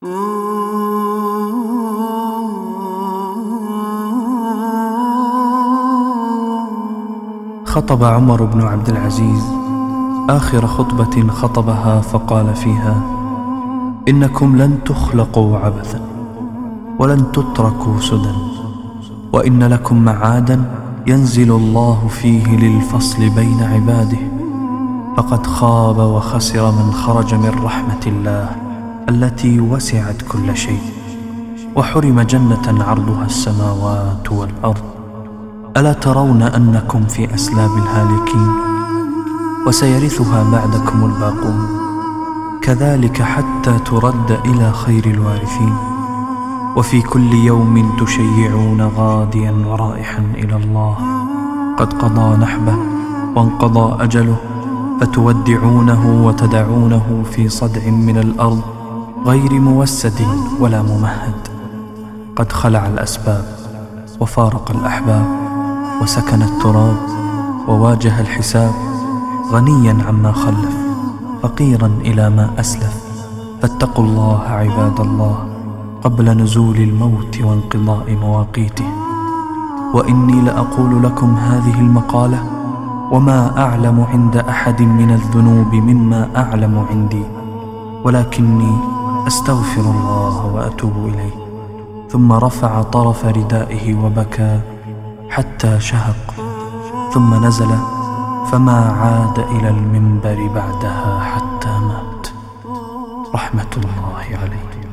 خطب عمر بن عبد العزيز آخر خطبة خطبها فقال فيها: إنكم لن تخلقوا عبثا ولن تتركوا سدى، وإن لكم معادا ينزل الله فيه للفصل بين عباده، فقد خاب وخسر من خرج من رحمة الله التي وسعت كل شيء، وحرم جنة عرضها السماوات والأرض. ألا ترون أنكم في أسلاب الهالكين، وسيرثها بعدكم الباقون، كذلك حتى ترد إلى خير الوارثين. وفي كل يوم تشيعون غاديا ورائحا إلى الله، قد قضى نحبه وانقضى أجله، فتودعونه وتدعونه في صدع من الأرض غير موسد ولا ممهد، قد خلع الأسباب وفارق الأحباب، وسكن التراب وواجه الحساب، غنيا عما خلف فقيرا إلى ما أسلف. فاتقوا الله عباد الله قبل نزول الموت وانقضاء مواقيته. وإني لأقول لكم هذه المقالة وما أعلم عند أحد من الذنوب مما أعلم عندي، ولكني أستغفر الله وأتوب إليه. ثم رفع طرف ردائه وبكى حتى شهق، ثم نزل فما عاد إلى المنبر بعدها حتى مات، رحمة الله عليه.